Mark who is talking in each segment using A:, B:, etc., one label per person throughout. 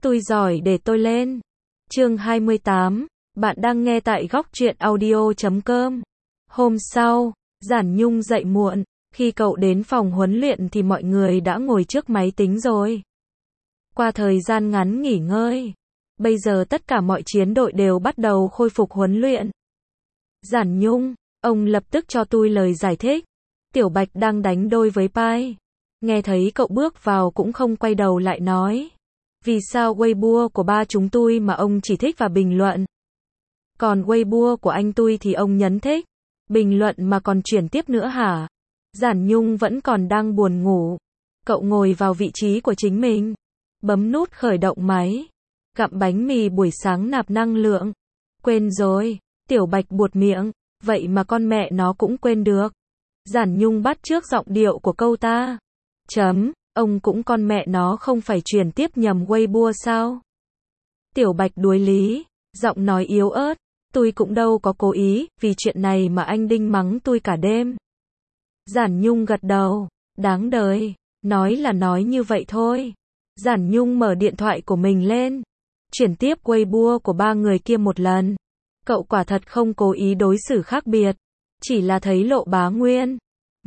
A: Tôi giỏi để tôi lên. Chương 28, bạn đang nghe tại góc truyện audio.com. Hôm sau, Giản Nhung dậy muộn, khi cậu đến phòng huấn luyện thì mọi người đã ngồi trước máy tính rồi. Qua thời gian ngắn nghỉ ngơi, bây giờ tất cả mọi chiến đội đều bắt đầu khôi phục huấn luyện. Giản Nhung, ông lập tức cho tôi lời giải thích. Tiểu Bạch đang đánh đôi với Pai. Nghe thấy cậu bước vào cũng không quay đầu lại nói. Vì sao Weibo của ba chúng tôi mà ông chỉ thích và bình luận? Còn Weibo của anh tôi thì ông nhấn thích. Bình luận mà còn chuyển tiếp nữa hả? Giản Nhung vẫn còn đang buồn ngủ. Cậu ngồi vào vị trí của chính mình. Bấm nút khởi động máy. Gặm bánh mì buổi sáng nạp năng lượng. Quên rồi. Tiểu Bạch buột miệng. Vậy mà con mẹ nó cũng quên được. Giản Nhung bắt chước giọng điệu của câu ta. Ông cũng con mẹ nó không phải chuyển tiếp nhầm Weibo sao? Tiểu Bạch đuối lý, giọng nói yếu ớt. Tôi cũng đâu có cố ý, vì chuyện này mà anh Đinh mắng tôi cả đêm. Giản Nhung gật đầu, đáng đời, nói là nói như vậy thôi. Giản Nhung mở điện thoại của mình lên, chuyển tiếp Weibo của ba người kia một lần. Cậu quả thật không cố ý đối xử khác biệt, chỉ là thấy Lộ Bá Nguyên.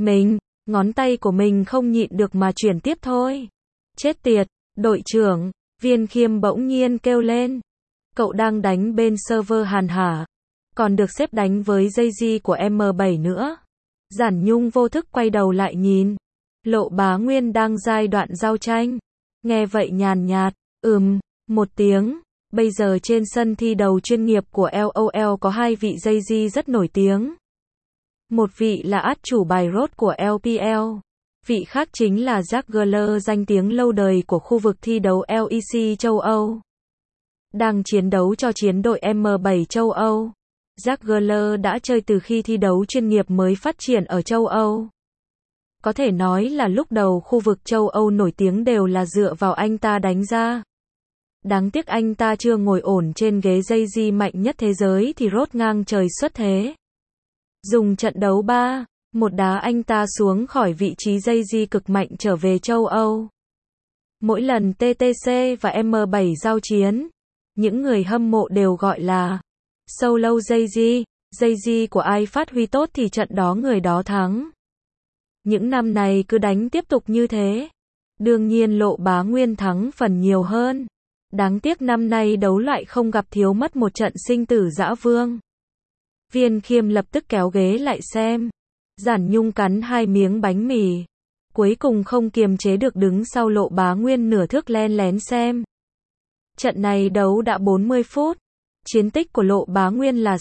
A: Ngón tay của mình không nhịn được mà chuyển tiếp thôi. Chết tiệt, đội trưởng, Viên Khiêm bỗng nhiên kêu lên. Cậu đang đánh bên server Hàn hả? Còn được xếp đánh với Jay-Z của M7 nữa. Giản Nhung vô thức quay đầu lại nhìn. Lộ Bá Nguyên đang giai đoạn giao tranh. Nghe vậy nhàn nhạt, một tiếng. Bây giờ trên sân thi đấu chuyên nghiệp của LOL có hai vị Jay-Z rất nổi tiếng. Một vị là át chủ bài rốt của LPL. Vị khác chính là Juggler danh tiếng lâu đời của khu vực thi đấu LEC châu Âu. Đang chiến đấu cho chiến đội M7 châu Âu. Juggler đã chơi từ khi thi đấu chuyên nghiệp mới phát triển ở châu Âu. Có thể nói là lúc đầu khu vực châu Âu nổi tiếng đều là dựa vào anh ta đánh ra. Đáng tiếc anh ta chưa ngồi ổn trên ghế Jay-Z mạnh nhất thế giới thì rốt ngang trời xuất thế. Dùng trận đấu 3-1 đá anh ta xuống khỏi vị trí Jay-Z cực mạnh trở về châu Âu. Mỗi lần TTC và M7 giao chiến, những người hâm mộ đều gọi là solo Jay-Z. Jay-Z của ai phát huy tốt thì trận đó người đó thắng. Những năm này cứ đánh tiếp tục như thế. Đương nhiên Lộ Bá Nguyên thắng phần nhiều hơn. Đáng tiếc năm nay đấu loại không gặp thiếu mất một trận sinh tử dã vương. Viên Khiêm lập tức kéo ghế lại xem. Giản Nhung cắn hai miếng bánh mì. Cuối cùng không kiềm chế được đứng sau Lộ Bá Nguyên nửa thước len lén xem. Trận này đấu đã 40 phút. Chiến tích của Lộ Bá Nguyên là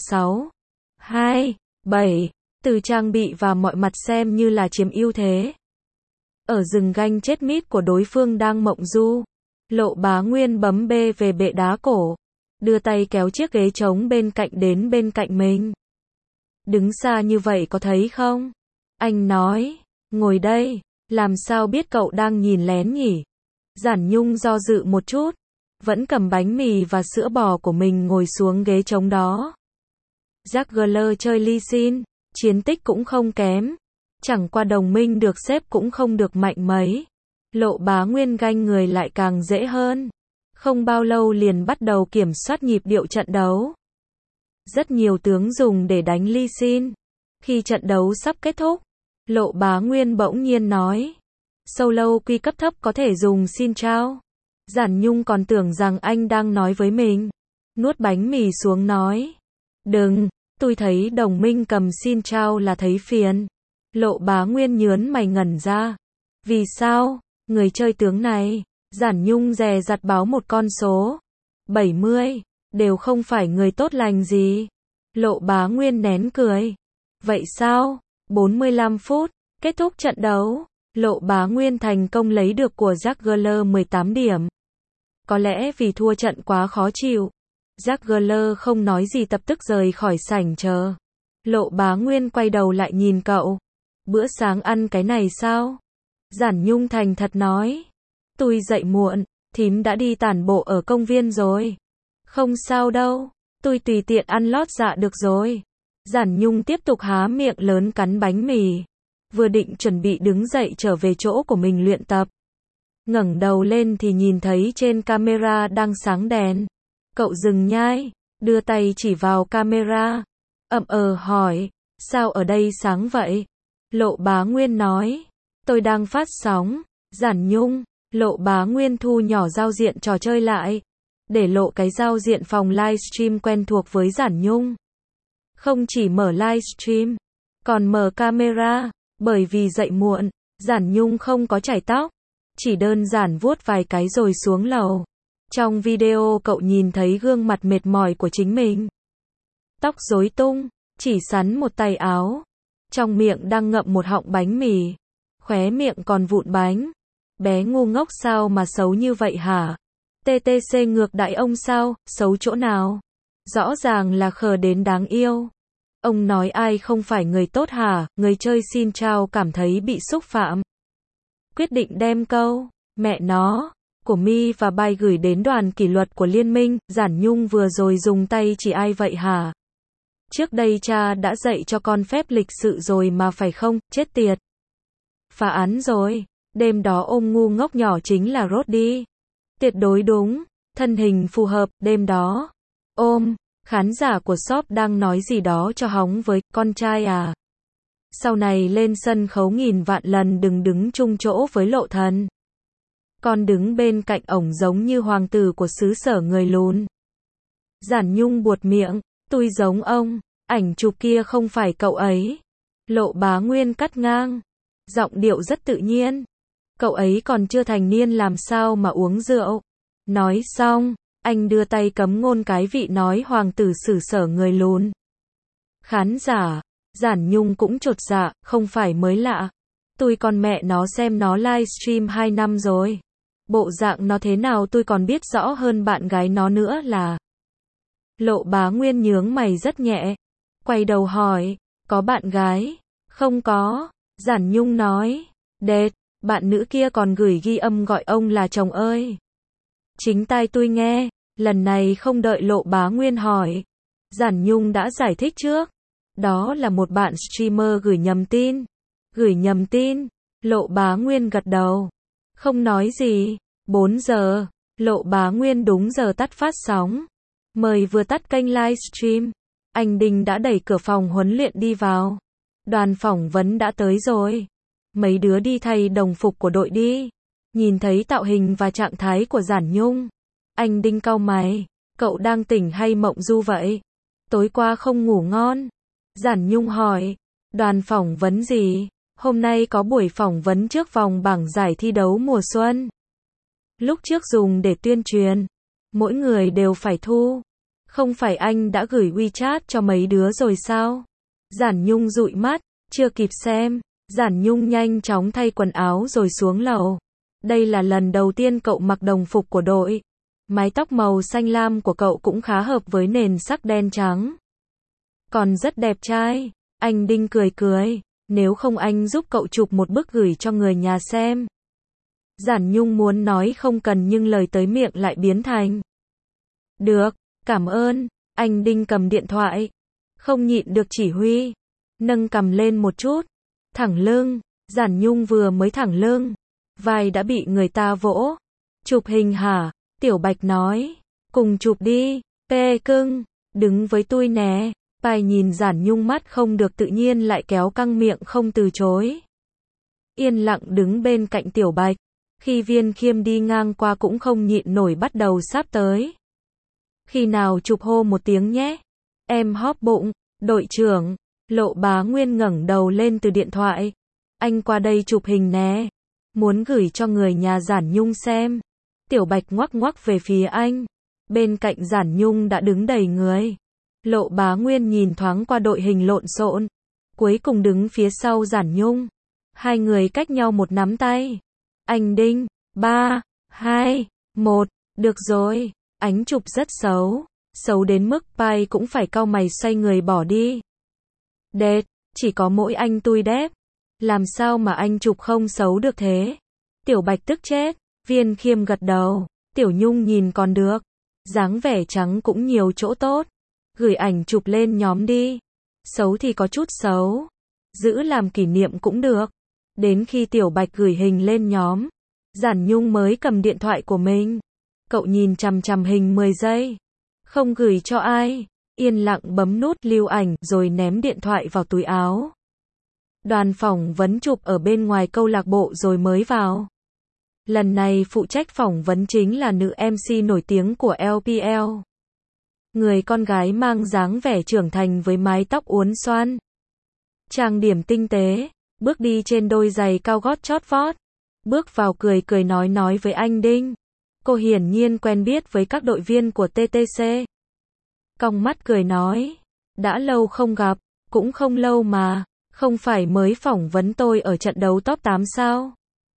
A: 6-2-7. Từ trang bị và mọi mặt xem như là chiếm ưu thế. Ở rừng ganh chết mít của đối phương đang mộng du. Lộ Bá Nguyên bấm B về bệ đá cổ. Đưa tay kéo chiếc ghế trống bên cạnh đến bên cạnh mình. Đứng xa như vậy có thấy không? Anh nói, ngồi đây, làm sao biết cậu đang nhìn lén nhỉ? Giản Nhung do dự một chút, vẫn cầm bánh mì và sữa bò của mình ngồi xuống ghế trống đó. Juggler chơi Lee Sin, chiến tích cũng không kém. Chẳng qua đồng minh được xếp cũng không được mạnh mấy. Lộ Bá Nguyên ganh người lại càng dễ hơn. Không bao lâu liền bắt đầu kiểm soát nhịp điệu trận đấu. Rất nhiều tướng dùng để đánh Lee Sin. Khi trận đấu sắp kết thúc, Lộ Bá Nguyên bỗng nhiên nói. Solo quy cấp thấp có thể dùng Xin Chao. Giản Nhung còn tưởng rằng anh đang nói với mình. Nuốt bánh mì xuống nói. Đừng, tôi thấy đồng minh cầm Xin Chao là thấy phiền. Lộ Bá Nguyên nhớn mày ngẩn ra. Vì sao? Người chơi tướng này. Giản Nhung dè dặt báo một con số. 70. Đều không phải người tốt lành gì. Lộ Bá Nguyên nén cười. Vậy sao? 45 phút. Kết thúc trận đấu. Lộ Bá Nguyên thành công lấy được của Juggler 18 điểm. Có lẽ vì thua trận quá khó chịu. Juggler không nói gì lập tức rời khỏi sảnh chờ. Lộ Bá Nguyên quay đầu lại nhìn cậu. Bữa sáng ăn cái này sao? Giản Nhung thành thật nói. Tôi dậy muộn, thím đã đi tản bộ ở công viên rồi. Không sao đâu, tôi tùy tiện ăn lót dạ được rồi. Giản Nhung tiếp tục há miệng lớn cắn bánh mì. Vừa định chuẩn bị đứng dậy trở về chỗ của mình luyện tập. ngẩng đầu lên thì nhìn thấy trên camera đang sáng đèn. Cậu dừng nhai, đưa tay chỉ vào camera. Hỏi, sao ở đây sáng vậy? Lộ Bá Nguyên nói, tôi đang phát sóng. Giản Nhung, Lộ Bá Nguyên thu nhỏ giao diện trò chơi lại, để lộ cái giao diện phòng livestream quen thuộc với Giản Nhung. Không chỉ mở livestream, còn mở camera, bởi vì dậy muộn, Giản Nhung không có chải tóc, chỉ đơn giản vuốt vài cái rồi xuống lầu. Trong video cậu nhìn thấy gương mặt mệt mỏi của chính mình. Tóc rối tung, chỉ sắn một tay áo. Trong miệng đang ngậm một họng bánh mì. Khóe miệng còn vụn bánh. Bé ngu ngốc sao mà xấu như vậy hả? TTC ngược đại ông sao, xấu chỗ nào? Rõ ràng là khờ đến đáng yêu. Ông nói ai không phải người tốt hả? Người chơi xin chào cảm thấy bị xúc phạm. Quyết định đem câu mẹ nó của Mi và Bai gửi đến đoàn kỷ luật của liên minh. Giản Nhung vừa rồi dùng tay chỉ ai vậy hả? Trước đây cha đã dạy cho con phép lịch sự rồi mà phải không? Chết tiệt. Phá án rồi. Đêm đó ôm ngu ngốc nhỏ chính là Roddy. Tuyệt đối đúng. Thân hình phù hợp. Đêm đó ôm. Khán giả của shop đang nói gì đó cho hóng với con trai à. Sau này lên sân khấu nghìn vạn lần đừng đứng chung chỗ với Lộ Thần. Con đứng bên cạnh ổng giống như hoàng tử của xứ sở người lùn. Giản Nhung buột miệng, tôi giống ông, ảnh chụp kia không phải cậu ấy. Lộ Bá Nguyên cắt ngang, giọng điệu rất tự nhiên. Cậu ấy còn chưa thành niên làm sao mà uống rượu. Nói xong, anh đưa tay cấm ngôn cái vị nói hoàng tử xứ sở người lùn. Khán giả, Giản Nhung cũng chột dạ, không phải mới lạ. Tôi còn mẹ nó xem nó livestream 2 năm rồi. Bộ dạng nó thế nào tôi còn biết rõ hơn bạn gái nó nữa là. Lộ Bá Nguyên nhướng mày rất nhẹ. Quay đầu hỏi, có bạn gái? Không có. Giản Nhung nói, đệt, bạn nữ kia còn gửi ghi âm gọi ông là chồng ơi. Chính tai tôi nghe, lần này không đợi Lộ Bá Nguyên hỏi. Giản Nhung đã giải thích trước. Đó là một bạn streamer gửi nhầm tin. Gửi nhầm tin. Lộ Bá Nguyên gật đầu. Không nói gì. 4 giờ. Lộ Bá Nguyên đúng giờ tắt phát sóng. Mời vừa tắt kênh livestream. Anh Đinh đã đẩy cửa phòng huấn luyện đi vào. Đoàn phỏng vấn đã tới rồi. Mấy đứa đi thay đồng phục của đội đi. Nhìn thấy tạo hình và trạng thái của Giản Nhung. Anh Đinh cau mày. Cậu đang tỉnh hay mộng du vậy? Tối qua không ngủ ngon. Giản Nhung hỏi. Đoàn phỏng vấn gì? Hôm nay có buổi phỏng vấn trước vòng bảng giải thi đấu mùa xuân. Lúc trước dùng để tuyên truyền. Mỗi người đều phải thu. Không phải anh đã gửi WeChat cho mấy đứa rồi sao? Giản Nhung dụi mắt. Chưa kịp xem. Giản Nhung nhanh chóng thay quần áo rồi xuống lầu. Đây là lần đầu tiên cậu mặc đồng phục của đội. Mái tóc màu xanh lam của cậu cũng khá hợp với nền sắc đen trắng. Còn rất đẹp trai. Anh Đinh cười cười. Nếu không anh giúp cậu chụp một bức gửi cho người nhà xem. Giản Nhung muốn nói không cần nhưng lời tới miệng lại biến thành. Được, cảm ơn. Anh Đinh cầm điện thoại. Không nhịn được chỉ huy. Nâng cằm lên một chút. Thẳng lưng. Giản Nhung vừa mới thẳng lưng. Vai đã bị người ta vỗ. Chụp hình hả? Tiểu Bạch nói. Cùng chụp đi. Pê cưng. Đứng với tôi nè. Pai nhìn Giản Nhung mắt không được tự nhiên lại kéo căng miệng không từ chối. Yên lặng đứng bên cạnh Tiểu Bạch. Khi Viên Khiêm đi ngang qua cũng không nhịn nổi bắt đầu sáp tới. Khi nào chụp hô một tiếng nhé. Em hóp bụng. Đội trưởng. Lộ Bá Nguyên ngẩng đầu lên từ điện thoại. Anh qua đây chụp hình nè. Muốn gửi cho người nhà Giản Nhung xem. Tiểu Bạch ngoắc ngoắc về phía anh. Bên cạnh Giản Nhung đã đứng đầy người. Lộ Bá Nguyên nhìn thoáng qua đội hình lộn xộn. Cuối cùng đứng phía sau Giản Nhung. Hai người cách nhau một nắm tay. Anh Đinh. 3, 2, 1. Được rồi. Ánh chụp rất xấu. Xấu đến mức Pai cũng phải cau mày xoay người bỏ đi. Đệt. Chỉ có mỗi anh tui đẹp. Làm sao mà anh chụp không xấu được thế? Tiểu Bạch tức chết. Viên Khiêm gật đầu. Tiểu Nhung nhìn còn được. Dáng vẻ trắng cũng nhiều chỗ tốt. Gửi ảnh chụp lên nhóm đi. Xấu thì có chút xấu. Giữ làm kỷ niệm cũng được. Đến khi Tiểu Bạch gửi hình lên nhóm. Giản Nhung mới cầm điện thoại của mình. Cậu nhìn chằm chằm hình 10 giây. Không gửi cho ai. Yên lặng bấm nút lưu ảnh rồi ném điện thoại vào túi áo. Đoàn phỏng vấn chụp ở bên ngoài câu lạc bộ rồi mới vào. Lần này phụ trách phỏng vấn chính là nữ MC nổi tiếng của LPL. Người con gái mang dáng vẻ trưởng thành với mái tóc uốn xoăn. Trang điểm tinh tế, bước đi trên đôi giày cao gót chót vót. Bước vào cười cười nói với anh Đinh. Cô hiển nhiên quen biết với các đội viên của TTC. Cong mắt cười nói. Đã lâu không gặp, cũng không lâu mà, không phải mới phỏng vấn tôi ở trận đấu top 8 sao?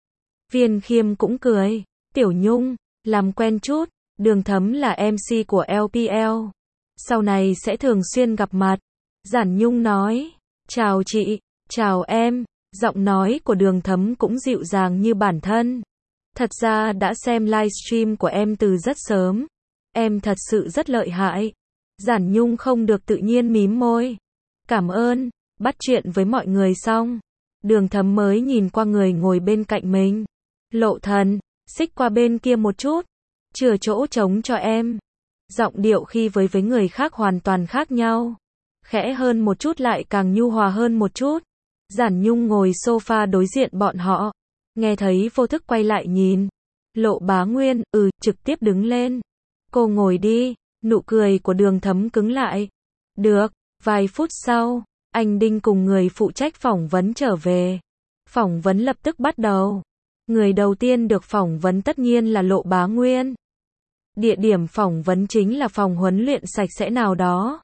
A: Viên Khiêm cũng cười. Tiểu Nhung, làm quen chút, Đường Thấm là MC của LPL. Sau này sẽ thường xuyên gặp mặt. Giản Nhung nói. Chào chị, chào em. Giọng nói của Đường Thấm cũng dịu dàng như bản thân. Thật ra đã xem livestream của em từ rất sớm. Em thật sự rất lợi hại. Giản Nhung không được tự nhiên mím môi. Cảm ơn. Bắt chuyện với mọi người xong. Đường Thấm mới nhìn qua người ngồi bên cạnh mình. Lộ Thần, xích qua bên kia một chút. Chừa chỗ trống cho em. Giọng điệu khi với người khác hoàn toàn khác nhau. Khẽ hơn một chút lại càng nhu hòa hơn một chút. Giản Nhung ngồi sofa đối diện bọn họ. Nghe thấy vô thức quay lại nhìn. Lộ Bá Nguyên, trực tiếp đứng lên. Cô ngồi đi. Nụ cười của Đường Thấm cứng lại. Được. Vài phút sau, anh Đinh cùng người phụ trách phỏng vấn trở về. Phỏng vấn lập tức bắt đầu. Người đầu tiên được phỏng vấn tất nhiên là Lộ Bá Nguyên. Địa điểm phỏng vấn chính là phòng huấn luyện sạch sẽ nào đó.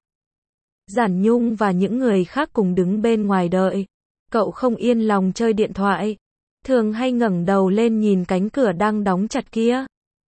A: Giản Nhung và những người khác cùng đứng bên ngoài đợi. Cậu không yên lòng chơi điện thoại. Thường hay ngẩng đầu lên nhìn cánh cửa đang đóng chặt kia.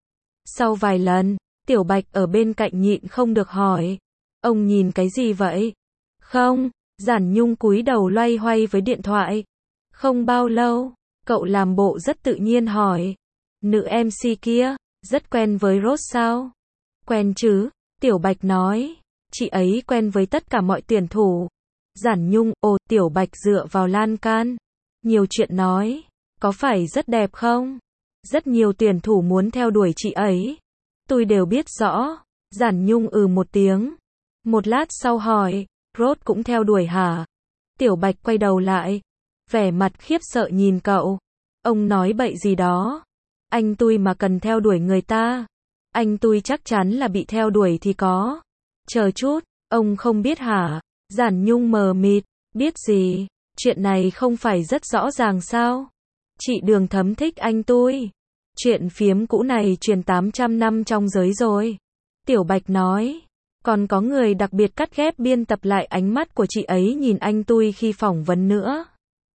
A: Sau vài lần, Tiểu Bạch ở bên cạnh nhịn không được hỏi. Ông nhìn cái gì vậy? Không, Giản Nhung cúi đầu loay hoay với điện thoại. Không bao lâu, cậu làm bộ rất tự nhiên hỏi. Nữ MC kia, rất quen với Rose sao? Quen chứ, Tiểu Bạch nói. Chị ấy quen với tất cả mọi tuyển thủ. Giản Nhung, Tiểu Bạch dựa vào lan can. Nhiều chuyện nói. Có phải rất đẹp không? Rất nhiều tuyển thủ muốn theo đuổi chị ấy. Tôi đều biết rõ. Giản Nhung một tiếng. Một lát sau hỏi. Rose cũng theo đuổi hả? Tiểu Bạch quay đầu lại. Vẻ mặt khiếp sợ nhìn cậu. Ông nói bậy gì đó. Anh tôi mà cần theo đuổi người ta. Anh tôi chắc chắn là bị theo đuổi thì có. Chờ chút, ông không biết hả? Giản Nhung mờ mịt. Biết gì? Chuyện này không phải rất rõ ràng sao? Chị Đường Thấm thích anh tôi. Chuyện phiếm cũ này truyền 800 năm trong giới rồi. Tiểu Bạch nói. Còn có người đặc biệt cắt ghép biên tập lại ánh mắt của chị ấy nhìn anh tôi khi phỏng vấn nữa.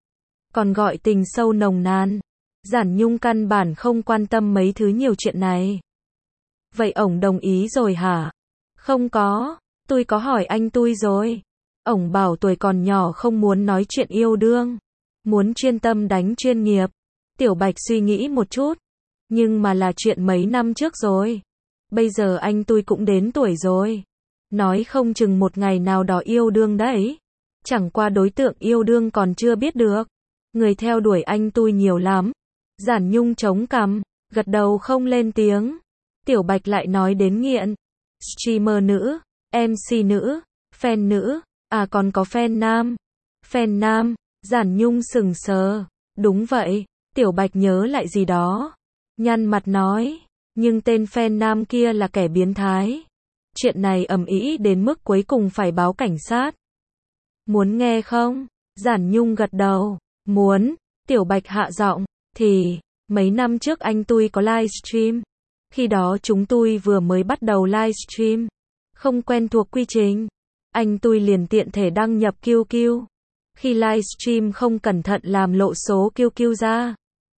A: Còn gọi tình sâu nồng nàn. Giản Nhung căn bản không quan tâm mấy thứ nhiều chuyện này. Vậy ổng đồng ý rồi hả? Không có, tôi có hỏi anh tôi rồi. Ổng bảo tuổi còn nhỏ không muốn nói chuyện yêu đương. Muốn chuyên tâm đánh chuyên nghiệp. Tiểu Bạch suy nghĩ một chút. Nhưng mà là chuyện mấy năm trước rồi. Bây giờ anh tôi cũng đến tuổi rồi. Nói không chừng một ngày nào đó yêu đương đấy. Chẳng qua đối tượng yêu đương còn chưa biết được. Người theo đuổi anh tôi nhiều lắm. Giản Nhung chống cằm, gật đầu không lên tiếng. Tiểu Bạch lại nói đến nghiện. Streamer nữ, MC nữ, fan nữ, còn có fan nam. Fan nam, Giản Nhung sững sờ. Đúng vậy, Tiểu Bạch nhớ lại gì đó. Nhăn mặt nói, nhưng tên fan nam kia là kẻ biến thái. Chuyện này ầm ĩ đến mức cuối cùng phải báo cảnh sát. Muốn nghe không? Giản Nhung gật đầu. Muốn. Tiểu Bạch hạ giọng. Thì, mấy năm trước anh tôi có livestream. Khi đó chúng tôi vừa mới bắt đầu livestream. Không quen thuộc quy trình. Anh tôi liền tiện thể đăng nhập QQ. Khi livestream không cẩn thận làm lộ số QQ ra.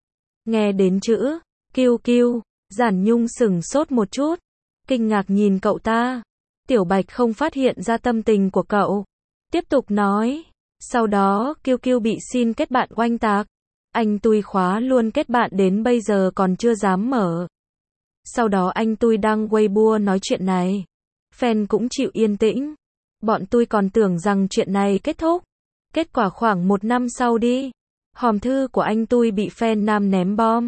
A: Nghe đến chữ QQ, Giản Nhung sững sốt một chút. Kinh ngạc nhìn cậu ta. Tiểu Bạch không phát hiện ra tâm tình của cậu. Tiếp tục nói. Sau đó, QQ bị xin kết bạn oanh tạc. Anh tôi khóa luôn kết bạn đến bây giờ còn chưa dám mở. Sau đó anh tôi đăng Weibo nói chuyện này. Fan cũng chịu yên tĩnh. Bọn tôi còn tưởng rằng chuyện này kết thúc. Kết quả khoảng 1 năm sau đi. Hòm thư của anh tôi bị fan nam ném bom.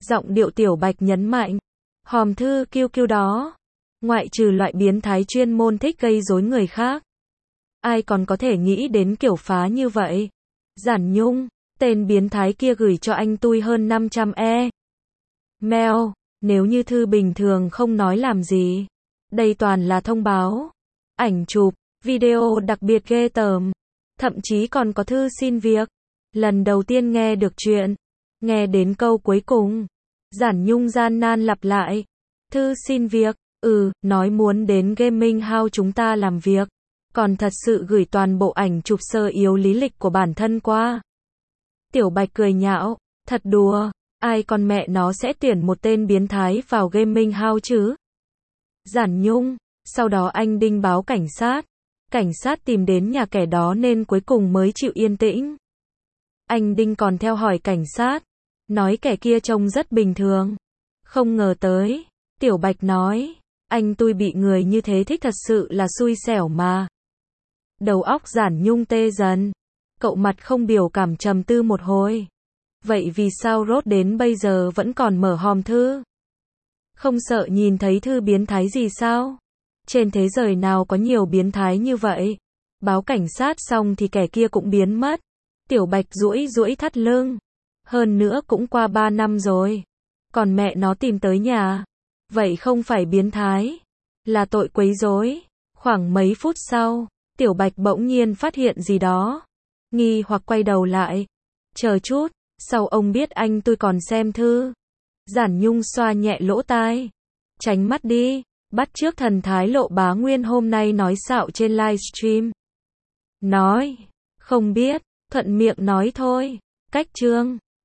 A: Giọng điệu Tiểu Bạch nhấn mạnh. Hòm thư QQ đó. Ngoại trừ loại biến thái chuyên môn thích gây rối người khác. Ai còn có thể nghĩ đến kiểu phá như vậy? Giản Nhung, tên biến thái kia gửi cho anh tui hơn 500 mail. Nếu như thư bình thường không nói làm gì. Đây toàn là thông báo. Ảnh chụp, video đặc biệt ghê tởm. Thậm chí còn có thư xin việc. Lần đầu tiên nghe được chuyện. Nghe đến câu cuối cùng. Giản Nhung gian nan lặp lại. Thư xin việc, nói muốn đến Gaming House chúng ta làm việc. Còn thật sự gửi toàn bộ ảnh chụp sơ yếu lý lịch của bản thân qua. Tiểu Bạch cười nhạo, thật đùa, ai con mẹ nó sẽ tuyển một tên biến thái vào Gaming House chứ? Giản Nhung, sau đó anh Đinh báo cảnh sát. Cảnh sát tìm đến nhà kẻ đó nên cuối cùng mới chịu yên tĩnh. Anh Đinh còn theo hỏi cảnh sát, nói kẻ kia trông rất bình thường. Không ngờ tới, Tiểu Bạch nói, anh tui bị người như thế thích thật sự là xui xẻo mà. Đầu óc Giản Nhung tê dần. Cậu mặt không biểu cảm trầm tư một hồi. Vậy vì sao Rốt đến bây giờ vẫn còn mở hòm thư? Không sợ nhìn thấy thư biến thái gì sao? Trên thế giới nào có nhiều biến thái như vậy? Báo cảnh sát xong thì kẻ kia cũng biến mất. Tiểu Bạch duỗi duỗi thắt lưng. Hơn nữa cũng qua 3 năm rồi. Còn mẹ nó tìm tới nhà. Vậy không phải biến thái, là tội quấy rối. Khoảng mấy phút sau, Tiểu Bạch bỗng nhiên phát hiện gì đó. Nghi hoặc quay đầu lại. Chờ chút, sao ông biết anh tôi còn xem thư? Giản Nhung xoa nhẹ lỗ tai. Tránh mắt đi, bắt chước thần thái Lộ Bá Nguyên hôm nay nói xạo trên livestream. Nói, không biết, thuận miệng nói thôi. Cách chương